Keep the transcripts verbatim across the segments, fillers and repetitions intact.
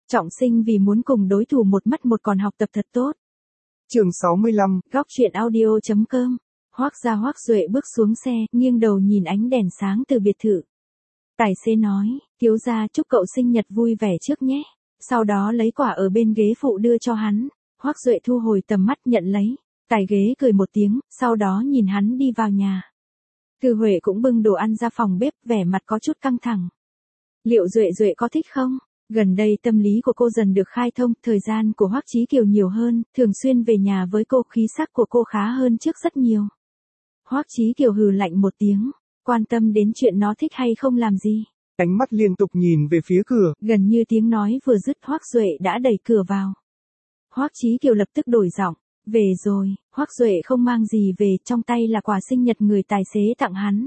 Trọng sinh vì muốn cùng đối thủ một mất một còn học tập thật tốt. Chương sáu mươi lăm, Góc truyện audio chấm com. Hoắc Gia Hoắc Duệ bước xuống xe, nghiêng đầu nhìn ánh đèn sáng từ biệt thự. Tài xế nói, thiếu gia chúc cậu sinh nhật vui vẻ trước nhé. Sau đó lấy quả ở bên ghế phụ đưa cho hắn. Hoắc Duệ thu hồi tầm mắt nhận lấy. Tài ghế cười một tiếng, sau đó nhìn hắn đi vào nhà. Thư Huệ cũng bưng đồ ăn ra phòng bếp, vẻ mặt có chút căng thẳng. Liệu Duệ Duệ có thích không? Gần đây tâm lý của cô dần được khai thông, thời gian của Hoắc Chí Kiều nhiều hơn, thường xuyên về nhà với cô, khí sắc của cô khá hơn trước rất nhiều. Hoắc Chí Kiều hừ lạnh một tiếng, quan tâm đến chuyện nó thích hay không làm gì. Ánh mắt liên tục nhìn về phía cửa. Gần như tiếng nói vừa dứt Hoắc Duệ đã đẩy cửa vào. Hoắc Chí Kiều lập tức đổi giọng, về rồi. Hoắc Duệ không mang gì về, trong tay là quà sinh nhật người tài xế tặng hắn.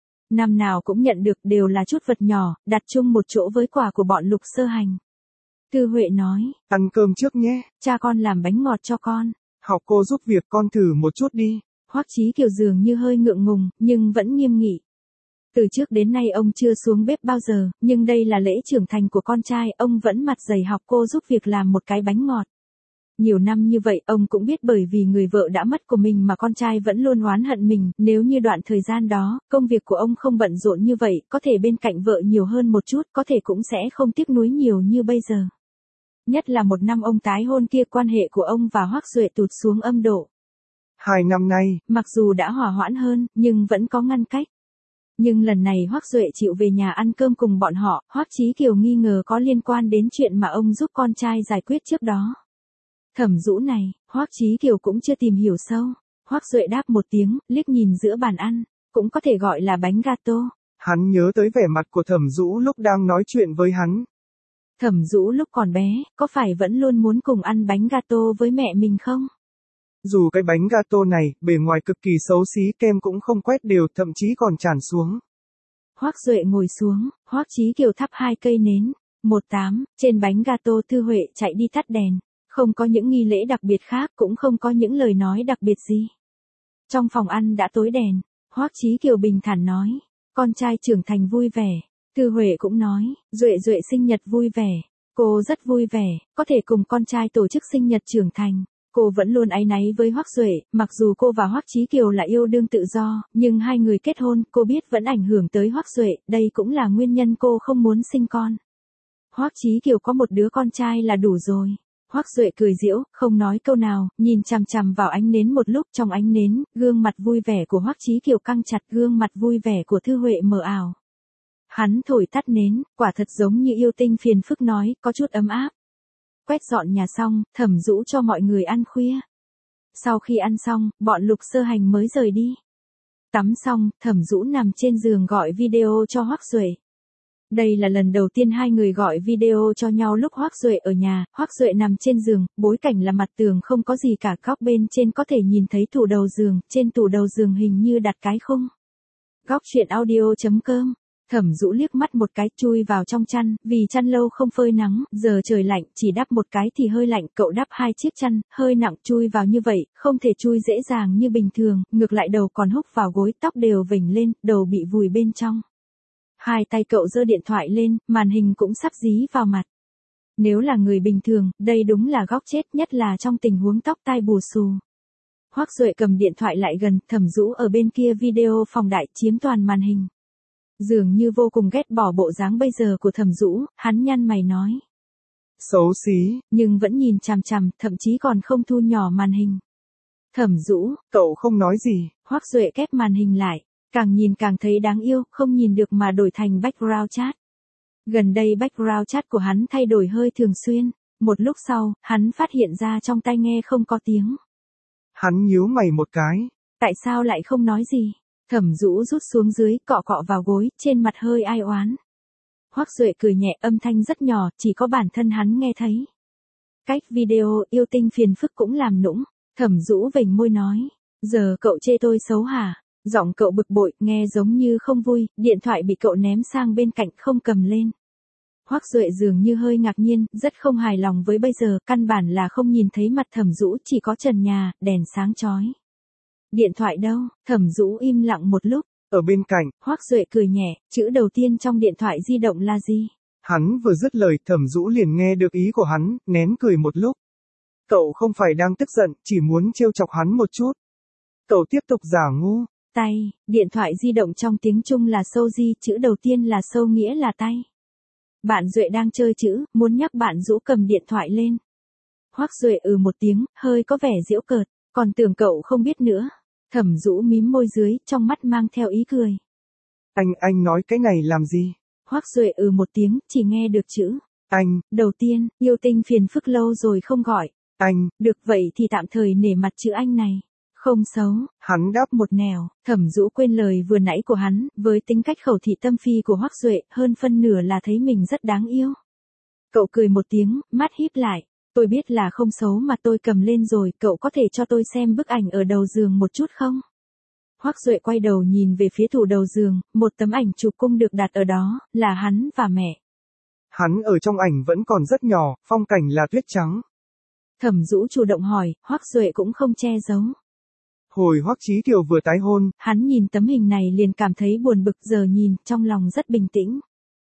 Năm nào cũng nhận được, đều là chút vật nhỏ, đặt chung một chỗ với quà của bọn Lục Sơ Hành. Thư Huệ nói, ăn cơm trước nhé. Cha con làm bánh ngọt cho con. Học cô giúp việc con thử một chút đi. Hoắc Chí Kiều dường như hơi ngượng ngùng, nhưng vẫn nghiêm nghị. Từ trước đến nay ông chưa xuống bếp bao giờ, nhưng đây là lễ trưởng thành của con trai, ông vẫn mặt dày học cô giúp việc làm một cái bánh ngọt. Nhiều năm như vậy ông cũng biết bởi vì người vợ đã mất của mình mà con trai vẫn luôn oán hận mình, nếu như đoạn thời gian đó, công việc của ông không bận rộn như vậy, có thể bên cạnh vợ nhiều hơn một chút, có thể cũng sẽ không tiếc nuối nhiều như bây giờ. Nhất là một năm ông tái hôn kia, quan hệ của ông và Hoắc Duệ tụt xuống âm độ. Hai năm nay, mặc dù đã hòa hoãn hơn, nhưng vẫn có ngăn cách. Nhưng lần này Hoắc Duệ chịu về nhà ăn cơm cùng bọn họ, Hoắc Chí Kiều nghi ngờ có liên quan đến chuyện mà ông giúp con trai giải quyết trước đó. Thẩm Dũ này, Hoắc Chí Kiều cũng chưa tìm hiểu sâu. Hoắc Duệ đáp một tiếng, liếc nhìn giữa bàn ăn, cũng có thể gọi là bánh gato. Hắn nhớ tới vẻ mặt của Thẩm Dũ lúc đang nói chuyện với hắn. Thẩm Dũ lúc còn bé, có phải vẫn luôn muốn cùng ăn bánh gato với mẹ mình không? Dù cái bánh gato này, bề ngoài cực kỳ xấu xí, kem cũng không quét đều, thậm chí còn tràn xuống. Hoắc Duệ ngồi xuống, Hoắc Chí Kiều thắp hai cây nến. Một tám, trên bánh gato Thư Huệ chạy đi tắt đèn. Không có những nghi lễ đặc biệt khác, cũng không có những lời nói đặc biệt gì. Trong phòng ăn đã tối đèn, Hoắc Chí Kiều bình thản nói, con trai trưởng thành vui vẻ. Thư Huệ cũng nói, Duệ Duệ sinh nhật vui vẻ. Cô rất vui vẻ, có thể cùng con trai tổ chức sinh nhật trưởng thành. Cô vẫn luôn áy náy với Hoắc Duệ, mặc dù cô và Hoắc Chí Kiều là yêu đương tự do, nhưng hai người kết hôn, cô biết vẫn ảnh hưởng tới Hoắc Duệ, đây cũng là nguyên nhân cô không muốn sinh con. Hoắc Chí Kiều có một đứa con trai là đủ rồi. Hoắc Duệ cười giễu, không nói câu nào, nhìn chằm chằm vào ánh nến một lúc, trong ánh nến, gương mặt vui vẻ của Hoắc Chí Kiều căng chặt, gương mặt vui vẻ của Thư Huệ mờ ảo. Hắn thổi tắt nến, quả thật giống như yêu tinh phiền phức nói, có chút ấm áp. Quét dọn nhà xong, Thẩm Dũ cho mọi người ăn khuya. Sau khi ăn xong, bọn Lục Sơ Hành mới rời đi. Tắm xong, Thẩm Dũ nằm trên giường gọi video cho Hoắc Duệ. Đây là lần đầu tiên hai người gọi video cho nhau lúc Hoắc Duệ ở nhà. Hoắc Duệ nằm trên giường, bối cảnh là mặt tường không có gì cả, góc bên trên có thể nhìn thấy tủ đầu giường, trên tủ đầu giường hình như đặt cái khung. Góc truyện audio chấm com. Thẩm Dũ liếc mắt một cái, chui vào trong chăn, vì chăn lâu không phơi nắng, giờ trời lạnh, chỉ đắp một cái thì hơi lạnh, cậu đắp hai chiếc chăn, hơi nặng, chui vào như vậy, không thể chui dễ dàng như bình thường, ngược lại đầu còn húc vào gối, tóc đều vểnh lên, đầu bị vùi bên trong. Hai tay cậu giơ điện thoại lên, màn hình cũng sắp dí vào mặt. Nếu là người bình thường, đây đúng là góc chết, nhất là trong tình huống tóc tai bù xù. Hoắc Duệ cầm điện thoại lại gần, Thẩm Dũ ở bên kia video phóng đại chiếm toàn màn hình. Dường như vô cùng ghét bỏ bộ dáng bây giờ của Thẩm Dũ, hắn nhăn mày nói. Xấu xí. Nhưng vẫn nhìn chằm chằm, thậm chí còn không thu nhỏ màn hình. Thẩm Dũ, cậu không nói gì. Hoắc Duệ kép màn hình lại, càng nhìn càng thấy đáng yêu, không nhìn được mà đổi thành background chat. Gần đây background chat của hắn thay đổi hơi thường xuyên, một lúc sau, hắn phát hiện ra trong tai nghe không có tiếng. Hắn nhíu mày một cái. Tại sao lại không nói gì? Thẩm Dũ rút xuống dưới, cọ cọ vào gối, trên mặt hơi ai oán. Hoắc Duệ cười nhẹ, âm thanh rất nhỏ, chỉ có bản thân hắn nghe thấy. Cách video, yêu tinh phiền phức cũng làm nũng. Thẩm Dũ vểnh môi nói, giờ cậu chê tôi xấu hả? Giọng cậu bực bội, nghe giống như không vui, điện thoại bị cậu ném sang bên cạnh, không cầm lên. Hoắc Duệ dường như hơi ngạc nhiên, rất không hài lòng với bây giờ, căn bản là không nhìn thấy mặt Thẩm Dũ, chỉ có trần nhà, đèn sáng chói. Điện thoại đâu? Thẩm Dũ im lặng một lúc. Ở bên cạnh. Hoắc Duệ cười nhẹ, chữ đầu tiên trong điện thoại di động là gì? Hắn vừa dứt lời, Thẩm Dũ liền nghe được ý của hắn, nén cười một lúc. Cậu không phải đang tức giận, chỉ muốn trêu chọc hắn một chút. Cậu tiếp tục giả ngu. Tay, điện thoại di động trong tiếng Trung là sâu di, chữ đầu tiên là sâu nghĩa là tay. Bạn Duệ đang chơi chữ, muốn nhắc bạn Dũ cầm điện thoại lên. Hoắc Duệ ừ một tiếng, hơi có vẻ giễu cợt, còn tưởng cậu không biết nữa. Thẩm Dũ mím môi dưới, trong mắt mang theo ý cười. Anh, anh nói cái này làm gì? Hoắc Duệ ừ một tiếng, chỉ nghe được chữ. Anh. Đầu tiên, yêu tinh phiền phức lâu rồi không gọi. Anh. Được vậy thì tạm thời nể mặt chữ anh này. Không xấu. Hắn đáp một nẻo, Thẩm Dũ quên lời vừa nãy của hắn, với tính cách khẩu thị tâm phi của Hoắc Duệ, hơn phân nửa là thấy mình rất đáng yêu. Cậu cười một tiếng, mắt híp lại. Tôi biết là không xấu mà tôi cầm lên rồi, cậu có thể cho tôi xem bức ảnh ở đầu giường một chút không? Hoắc Duệ quay đầu nhìn về phía tủ đầu giường, một tấm ảnh chụp cung được đặt ở đó, là hắn và mẹ. Hắn ở trong ảnh vẫn còn rất nhỏ, phong cảnh là tuyết trắng. Thẩm Dũ chủ động hỏi, Hoắc Duệ cũng không che giấu. Hồi Hoắc Chí Kiều vừa tái hôn, hắn nhìn tấm hình này liền cảm thấy buồn bực, giờ nhìn, trong lòng rất bình tĩnh.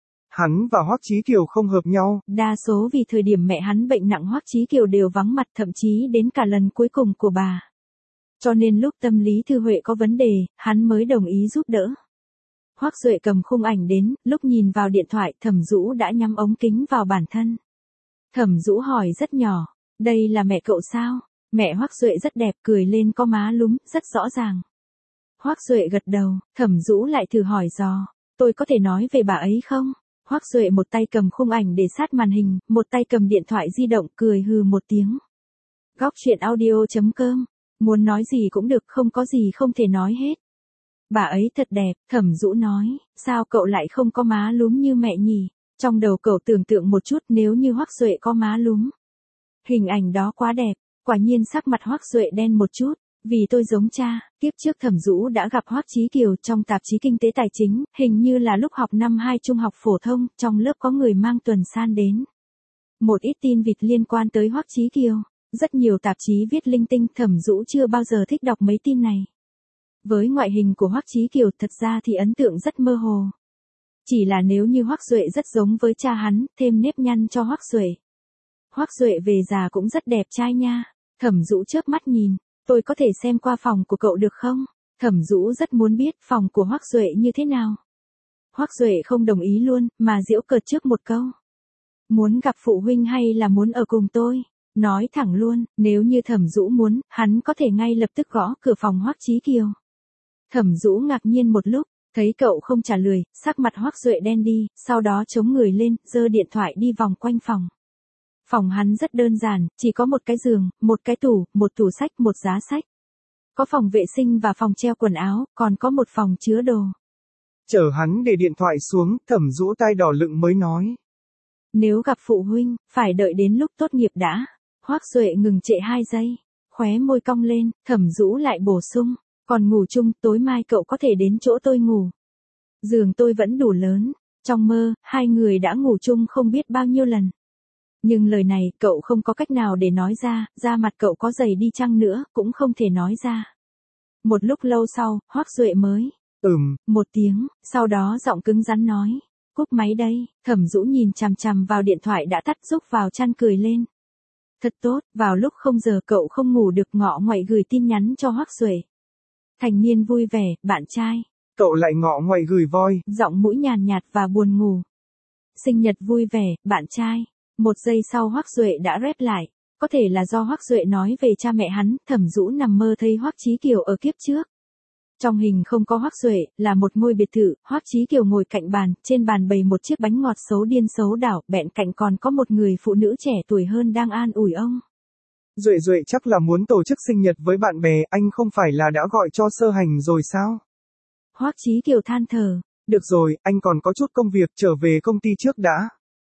Hắn và Hoắc Chí Kiều không hợp nhau. Đa số vì thời điểm mẹ hắn bệnh nặng Hoắc Chí Kiều đều vắng mặt, thậm chí đến cả lần cuối cùng của bà. Cho nên lúc tâm lý Thư Huệ có vấn đề, hắn mới đồng ý giúp đỡ. Hoắc Duệ cầm khung ảnh đến, lúc nhìn vào điện thoại, Thẩm Dũ đã nhắm ống kính vào bản thân. Thẩm Dũ hỏi rất nhỏ, đây là mẹ cậu sao? Mẹ Hoắc Duệ rất đẹp, cười lên có má lúm, rất rõ ràng. Hoắc Duệ gật đầu, Thẩm Dũ lại thử hỏi dò, tôi có thể nói về bà ấy không? Hoắc Duệ một tay cầm khung ảnh để sát màn hình, một tay cầm điện thoại di động, cười hừ một tiếng. Góc truyện audio chấm com, muốn nói gì cũng được, không có gì không thể nói hết. Bà ấy thật đẹp, Thẩm Dũ nói, sao cậu lại không có má lúm như mẹ nhỉ? Trong đầu cậu tưởng tượng một chút, nếu như Hoắc Duệ có má lúm. Hình ảnh đó quá đẹp, quả nhiên sắc mặt Hoắc Duệ đen một chút, vì tôi giống cha. Kiếp trước Thẩm Dũ đã gặp Hoắc Chí Kiều trong tạp chí Kinh tế Tài chính, hình như là lúc học năm hai trung học phổ thông, trong lớp có người mang tuần san đến. Một ít tin vịt liên quan tới Hoắc Chí Kiều, rất nhiều tạp chí viết linh tinh, Thẩm Dũ chưa bao giờ thích đọc mấy tin này. Với ngoại hình của Hoắc Chí Kiều thật ra thì ấn tượng rất mơ hồ. Chỉ là nếu như Hoắc Duệ rất giống với cha hắn, thêm nếp nhăn cho Hoắc Duệ. Hoắc Duệ về già cũng rất đẹp trai nha. Thẩm Dũ chớp mắt nhìn, tôi có thể xem qua phòng của cậu được không? Thẩm Dũ rất muốn biết phòng của Hoắc Duệ như thế nào. Hoắc Duệ không đồng ý luôn, mà giễu cợt trước một câu. Muốn gặp phụ huynh hay là muốn ở cùng tôi? Nói thẳng luôn, nếu như Thẩm Dũ muốn, hắn có thể ngay lập tức gõ cửa phòng Hoắc Chí Kiều. Thẩm Dũ ngạc nhiên một lúc, thấy cậu không trả lời, sắc mặt Hoắc Duệ đen đi, sau đó chống người lên, giơ điện thoại đi vòng quanh phòng. Phòng hắn rất đơn giản, chỉ có một cái giường, một cái tủ, một tủ sách, một giá sách. Có phòng vệ sinh và phòng treo quần áo, còn có một phòng chứa đồ. Chở hắn để điện thoại xuống, Thẩm Dũ tai đỏ lựng mới nói. Nếu gặp phụ huynh, phải đợi đến lúc tốt nghiệp đã. Hoắc Duệ ngừng trệ hai giây, khóe môi cong lên, Thẩm Dũ lại bổ sung, còn ngủ chung, tối mai cậu có thể đến chỗ tôi ngủ. Giường tôi vẫn đủ lớn, trong mơ, hai người đã ngủ chung không biết bao nhiêu lần. Nhưng lời này, cậu không có cách nào để nói ra, da mặt cậu có dày đi chăng nữa, cũng không thể nói ra. Một lúc lâu sau, Hoắc Duệ mới, ừm, một tiếng, sau đó giọng cứng rắn nói, cúp máy đây. Thẩm Dũ nhìn chằm chằm vào điện thoại đã tắt, rúc vào chăn cười lên. Thật tốt, vào lúc không giờ cậu không ngủ được, ngọ ngoại gửi tin nhắn cho Hoắc Duệ. Thành niên vui vẻ, bạn trai. Cậu lại ngọ ngoại gửi voi. Giọng mũi nhàn nhạt và buồn ngủ. Sinh nhật vui vẻ, bạn trai. Một giây sau Hoắc Duệ đã rep lại. Có thể là do Hoắc Duệ nói về cha mẹ hắn, Thẩm Dũ nằm mơ thấy Hoắc Chí Kiều ở kiếp trước. Trong hình không có Hoắc Duệ, là một ngôi biệt thự, Hoắc Chí Kiều ngồi cạnh bàn, trên bàn bày một chiếc bánh ngọt xấu điên xấu đảo, bên cạnh còn có một người phụ nữ trẻ tuổi hơn đang an ủi ông. Duệ Duệ chắc là muốn tổ chức sinh nhật với bạn bè, anh không phải là đã gọi cho sơ hành rồi sao? Hoắc Chí Kiều than thở. Được rồi, anh còn có chút công việc, trở về công ty trước đã.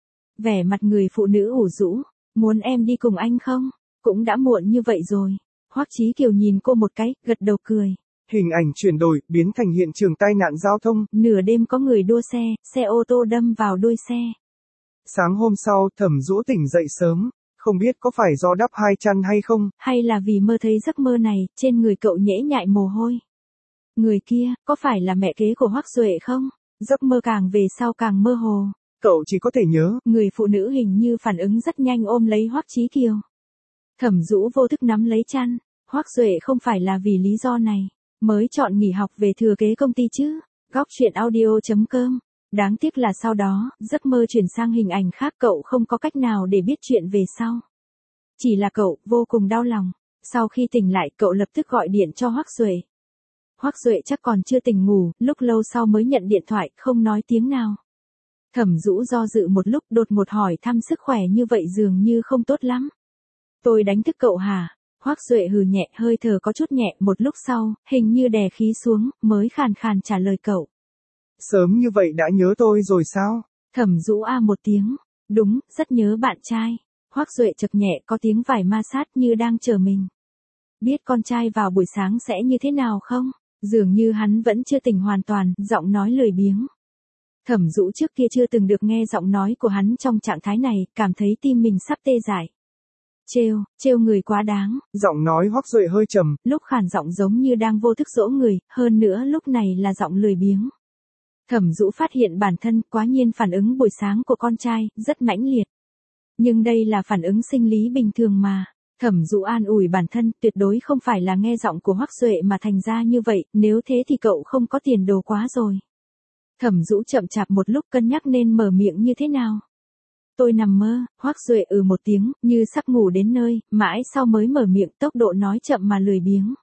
Vẻ mặt người phụ nữ ủ rũ, muốn em đi cùng anh không? Cũng đã muộn như vậy rồi. Hoắc Chí Kiều nhìn cô một cái, gật đầu cười. Hình ảnh chuyển đổi, biến thành hiện trường tai nạn giao thông. Nửa đêm có người đua xe, xe ô tô đâm vào đuôi xe. Sáng hôm sau, Thẩm Dũ tỉnh dậy sớm, không biết có phải do đắp hai chăn hay không? Hay là vì mơ thấy giấc mơ này, trên người cậu nhễ nhại mồ hôi. Người kia, có phải là mẹ kế của Hoắc Duệ không? Giấc mơ càng về sau càng mơ hồ. Cậu chỉ có thể nhớ. Người phụ nữ hình như phản ứng rất nhanh ôm lấy Hoắc Chí Kiều. Thẩm Dũ vô thức nắm lấy chăn. Hoắc Duệ không phải là vì lý do này mới chọn nghỉ học về thừa kế công ty chứ. Góc truyện audio chấm com. Đáng tiếc là sau đó, giấc mơ chuyển sang hình ảnh khác, cậu không có cách nào để biết chuyện về sau. Chỉ là cậu vô cùng đau lòng. Sau khi tỉnh lại, cậu lập tức gọi điện cho Hoắc Duệ. Hoắc Duệ chắc còn chưa tỉnh ngủ, lúc lâu sau mới nhận điện thoại, không nói tiếng nào. Thẩm Dũ do dự một lúc, đột ngột hỏi thăm sức khỏe như vậy dường như không tốt lắm. Tôi đánh thức cậu hả? Hoắc Duệ hừ nhẹ, hơi thở có chút nhẹ, một lúc sau, hình như đè khí xuống, mới khàn khàn trả lời cậu. Sớm như vậy đã nhớ tôi rồi sao? Thẩm Dũ a một tiếng. Đúng, rất nhớ bạn trai. Hoắc Duệ chật nhẹ, có tiếng vải ma sát như đang chờ mình. Biết con trai vào buổi sáng sẽ như thế nào không? Dường như hắn vẫn chưa tỉnh hoàn toàn, giọng nói lười biếng. Thẩm Dũ trước kia chưa từng được nghe giọng nói của hắn trong trạng thái này, cảm thấy tim mình sắp tê dại. Trêu, trêu người quá đáng. Giọng nói Hoắc Duệ hơi trầm. Lúc khàn giọng giống như đang vô thức dỗ người, hơn nữa lúc này là giọng lười biếng. Thẩm Dũ phát hiện bản thân quá nhiên phản ứng buổi sáng của con trai, rất mãnh liệt. Nhưng đây là phản ứng sinh lý bình thường mà. Thẩm Dũ an ủi bản thân, tuyệt đối không phải là nghe giọng của Hoắc Duệ mà thành ra như vậy, nếu thế thì cậu không có tiền đồ quá rồi. Thẩm Dũ chậm chạp một lúc cân nhắc nên mở miệng như thế nào. Tôi nằm mơ. Hoắc Duệ ừ một tiếng, như sắp ngủ đến nơi, mãi sau mới mở miệng, tốc độ nói chậm mà lười biếng.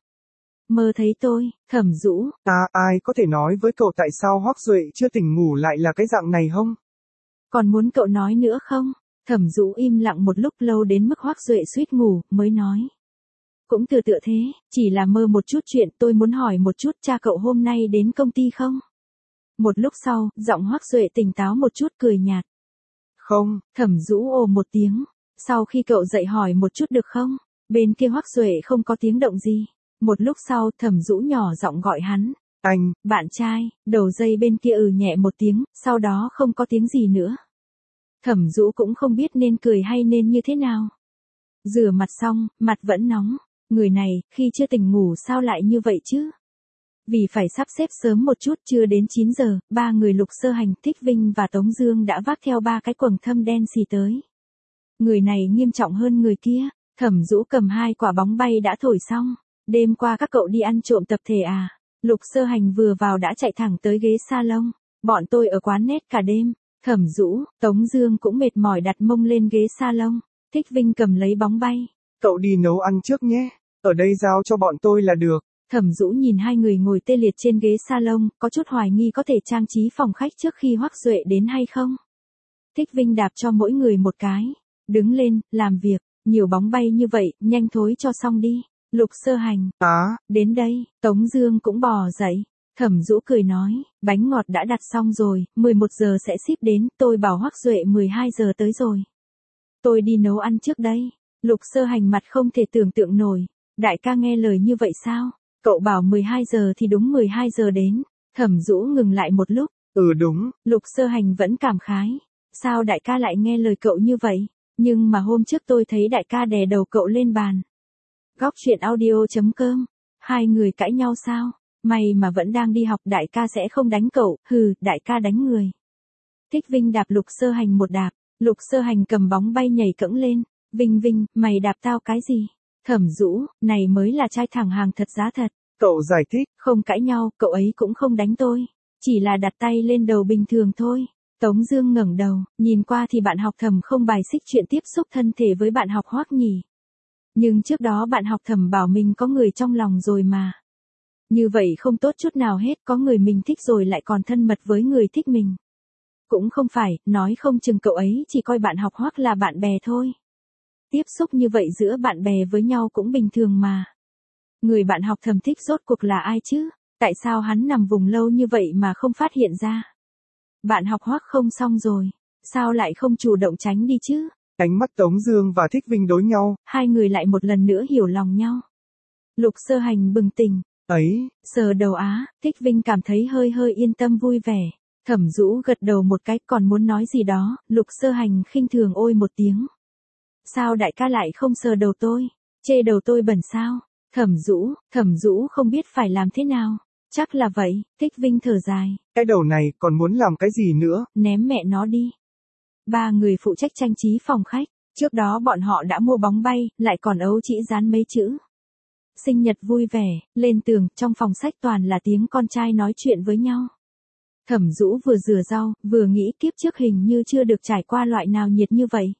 Mơ thấy tôi. Thẩm Dũ. À, ai có thể nói với cậu tại sao Hoắc Duệ chưa tỉnh ngủ lại là cái dạng này không? Còn muốn cậu nói nữa không? Thẩm Dũ im lặng một lúc lâu đến mức Hoắc Duệ suýt ngủ, mới nói. Cũng tựa tựa thế, chỉ là mơ một chút chuyện, tôi muốn hỏi một chút, cha cậu hôm nay đến công ty không? Một lúc sau, giọng Hoắc Duệ tỉnh táo một chút, cười nhạt. Không. Thẩm Dũ ồ một tiếng. Sau khi cậu dậy hỏi một chút được không? Bên kia Hoắc Duệ không có tiếng động gì. Một lúc sau, Thẩm Dũ nhỏ giọng gọi hắn. Anh. Bạn trai. Đầu dây bên kia ừ nhẹ một tiếng, sau đó không có tiếng gì nữa. Thẩm Dũ cũng không biết nên cười hay nên như thế nào. Rửa mặt xong, mặt vẫn nóng. Người này, khi chưa tỉnh ngủ sao lại như vậy chứ? Vì phải sắp xếp sớm một chút, chưa đến chín giờ, ba người Lục Sơ Hành, Thích Vinh và Tống Dương đã vác theo ba cái quầng thâm đen xì tới. Người này nghiêm trọng hơn người kia. Thẩm Dũ cầm hai quả bóng bay đã thổi xong. Đêm qua các cậu đi ăn trộm tập thể à? Lục Sơ Hành vừa vào đã chạy thẳng tới ghế salon. Bọn tôi ở quán net cả đêm. Thẩm Dũ, Tống Dương cũng mệt mỏi đặt mông lên ghế salon. Thích Vinh cầm lấy bóng bay. Cậu đi nấu ăn trước nhé. Ở đây giao cho bọn tôi là được. Thẩm Dũ nhìn hai người ngồi tê liệt trên ghế salon, có chút hoài nghi có thể trang trí phòng khách trước khi Hoắc Duệ đến hay không. Thích Vinh đạp cho mỗi người một cái. Đứng lên, làm việc. Nhiều bóng bay như vậy, nhanh thối cho xong đi. Lục Sơ Hành. Á. Đến đây. Tống Dương cũng bò dậy. Thẩm Dũ cười nói, bánh ngọt đã đặt xong rồi, mười một giờ sẽ ship đến, tôi bảo Hoắc Duệ mười hai giờ tới rồi. Tôi đi nấu ăn trước đây. Lục Sơ Hành mặt không thể tưởng tượng nổi. Đại ca nghe lời như vậy sao? Cậu bảo mười hai giờ thì đúng mười hai giờ đến. Thẩm Dũ ngừng lại một lúc. Ừ đúng. Lục Sơ Hành vẫn cảm khái. Sao đại ca lại nghe lời cậu như vậy? Nhưng mà hôm trước tôi thấy đại ca đè đầu cậu lên bàn. Góc truyện audio chấm com. Hai người cãi nhau sao? May mà vẫn đang đi học, đại ca sẽ không đánh cậu. Hừ, đại ca đánh người. Thích Vinh đạp Lục Sơ Hành một đạp. Lục Sơ Hành cầm bóng bay nhảy cẫng lên. Vinh Vinh, mày đạp tao cái gì? Thẩm Dũ, này mới là trai thẳng hàng thật giá thật. Cậu giải thích. Không cãi nhau, cậu ấy cũng không đánh tôi. Chỉ là đặt tay lên đầu bình thường thôi. Tống Dương ngẩng đầu, nhìn qua thì bạn học Thẩm không bài xích chuyện tiếp xúc thân thể với bạn học Hoắc nhỉ. Nhưng trước đó bạn học Thẩm bảo mình có người trong lòng rồi mà. Như vậy không tốt chút nào hết, có người mình thích rồi lại còn thân mật với người thích mình. Cũng không phải, nói không chừng cậu ấy chỉ coi bạn học Hoắc là bạn bè thôi. Tiếp xúc như vậy giữa bạn bè với nhau cũng bình thường mà. Người bạn học Thẩm thích rốt cuộc là ai chứ? Tại sao hắn nằm vùng lâu như vậy mà không phát hiện ra? Bạn học Hoắc không xong rồi. Sao lại không chủ động tránh đi chứ? Ánh mắt Tống Dương và Thích Vinh đối nhau. Hai người lại một lần nữa hiểu lòng nhau. Lục Sơ Hành bừng tỉnh. Ấy. Sờ đầu á, Thích Vinh cảm thấy hơi hơi yên tâm vui vẻ. Thẩm Dũ gật đầu một cái, còn muốn nói gì đó. Lục Sơ Hành khinh thường ôi một tiếng. Sao đại ca lại không sờ đầu tôi? Chê đầu tôi bẩn sao? Thẩm Dũ, Thẩm Dũ không biết phải làm thế nào. Chắc là vậy. Thích Vinh thở dài. Cái đầu này còn muốn làm cái gì nữa? Ném mẹ nó đi. Ba người phụ trách trang trí phòng khách, trước đó bọn họ đã mua bóng bay, lại còn ấu chỉ dán mấy chữ. Sinh nhật vui vẻ, lên tường, trong phòng sách toàn là tiếng con trai nói chuyện với nhau. Thẩm Dũ vừa rửa rau, vừa nghĩ kiếp trước hình như chưa được trải qua loại nào nhiệt như vậy.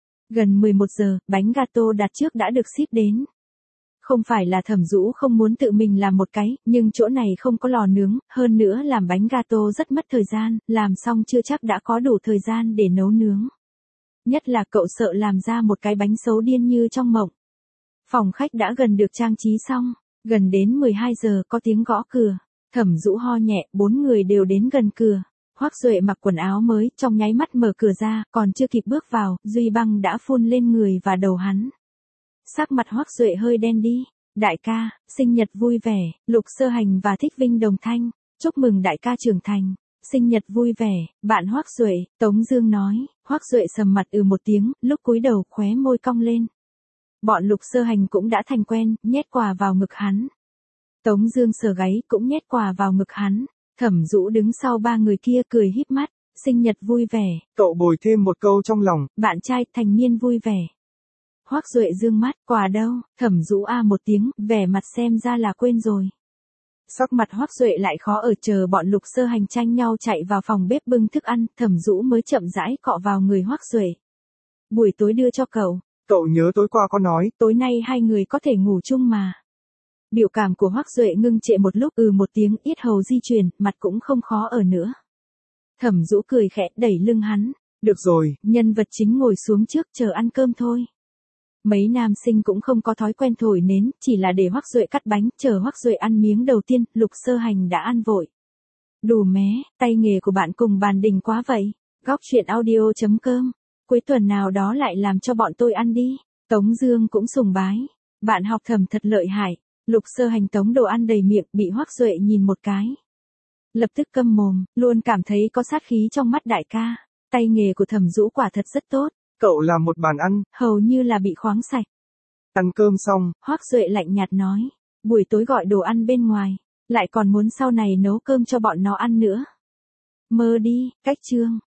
Gần mười một giờ, bánh gato đặt trước đã được ship đến. Không phải là Thẩm Dũ không muốn tự mình làm một cái, nhưng chỗ này không có lò nướng, hơn nữa làm bánh gato rất mất thời gian, làm xong chưa chắc đã có đủ thời gian để nấu nướng. Nhất là cậu sợ làm ra một cái bánh xấu điên như trong mộng. Phòng khách đã gần được trang trí xong, gần đến mười hai giờ có tiếng gõ cửa. Thẩm Dũ ho nhẹ, bốn người đều đến gần cửa. Hoắc Duệ mặc quần áo mới, trong nháy mắt mở cửa ra, còn chưa kịp bước vào, Duy Băng đã phun lên người và đầu hắn. Sắc mặt Hoắc Duệ hơi đen đi. Đại ca, sinh nhật vui vẻ, Lục Sơ Hành và Thích Vinh đồng thanh. Chúc mừng đại ca trưởng thành. Sinh nhật vui vẻ, bạn Hoắc Duệ, Tống Dương nói. Hoắc Duệ sầm mặt ừ một tiếng, lúc cúi đầu khóe môi cong lên. Bọn Lục Sơ Hành cũng đã thành quen, nhét quà vào ngực hắn. Tống Dương sờ gáy cũng nhét quà vào ngực hắn. Thẩm Dũ đứng sau ba người kia cười híp mắt. Sinh nhật vui vẻ. Cậu bồi thêm một câu trong lòng. Bạn trai thành niên vui vẻ. Hoắc Duệ dương mắt, quà đâu? Thẩm Dũ a một tiếng, vẻ mặt xem ra là quên rồi. Sắc mặt Hoắc Duệ lại khó ở, chờ bọn Lục Sơ Hành tranh nhau chạy vào phòng bếp bưng thức ăn, Thẩm Dũ mới chậm rãi cọ vào người Hoắc Duệ. Buổi tối đưa cho cậu. Cậu nhớ tối qua có nói, tối nay hai người có thể ngủ chung mà. Biểu cảm của Hoắc Duệ ngưng trệ một lúc, ừ một tiếng, yết hầu di chuyển, mặt cũng không khó ở nữa. Thẩm Dũ cười khẽ, đẩy lưng hắn. Được rồi, nhân vật chính ngồi xuống trước chờ ăn cơm thôi. Mấy nam sinh cũng không có thói quen thổi nến, chỉ là để Hoắc Duệ cắt bánh, chờ Hoắc Duệ ăn miếng đầu tiên, Lục Sơ Hành đã ăn vội. Đủ mé, tay nghề của bạn cùng bàn đỉnh quá vậy. Góc truyện audio chấm com. Cuối tuần nào đó lại làm cho bọn tôi ăn đi. Tống Dương cũng sùng bái. Bạn học Thẩm thật lợi hại. Lục Sơ Hành tống đồ ăn đầy miệng, bị Hoắc Duệ nhìn một cái. Lập tức câm mồm, luôn cảm thấy có sát khí trong mắt đại ca. Tay nghề của Thẩm Dũ quả thật rất tốt. Cậu làm một bàn ăn, hầu như là bị khoáng sạch. Ăn cơm xong, Hoắc Duệ lạnh nhạt nói, buổi tối gọi đồ ăn bên ngoài, lại còn muốn sau này nấu cơm cho bọn nó ăn nữa. Mơ đi, cách chương.